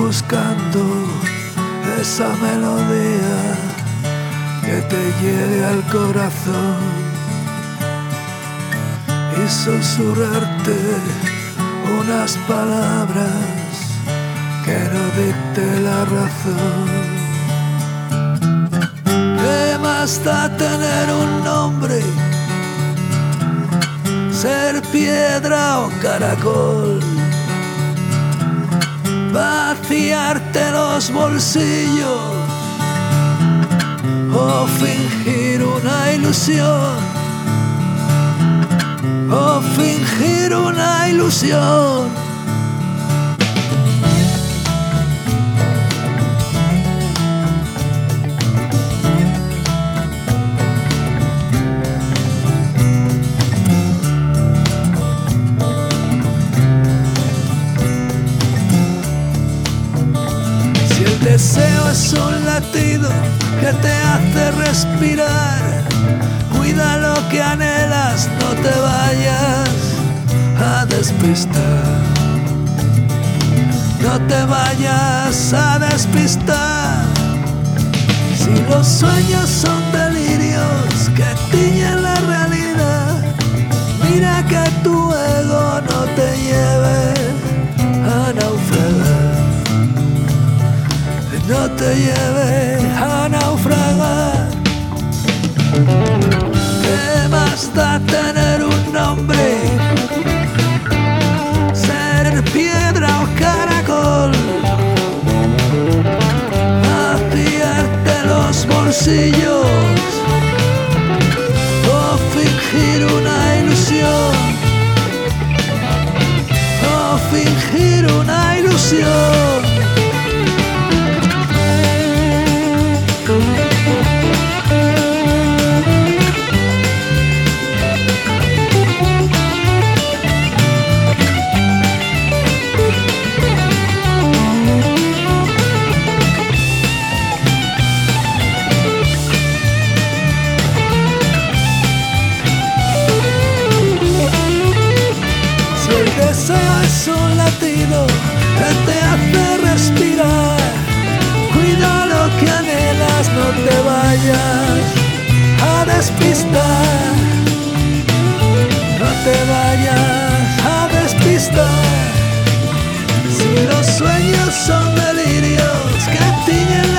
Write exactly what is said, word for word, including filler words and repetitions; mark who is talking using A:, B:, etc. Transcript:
A: buscando esa melodía que te llegue al corazón y susurrarte unas palabras que no dicte la razón. ¿Qué más da tener un nombre? Ser piedra o caracol, vaciarte los bolsillos o fingir una ilusión, o fingir una ilusión. El deseo es un latido que te hace respirar. Cuida lo que anhelas, no te vayas a despistar. No te vayas a despistar. Si los sueños son delirios que tiñen la realidad, mira que tu ego no te lleve a naufragar. No te lleve a naufragar. ¿Qué más da tener un nombre? Ser piedra o caracol, vaciarte los bolsillos o fingir una ilusión, o fingir una ilusión. El deseo es un latido que te hace respirar. Cuida lo que anhelas, no te vayas a despistar. No te vayas a despistar. Si los sueños son delirios que tiñen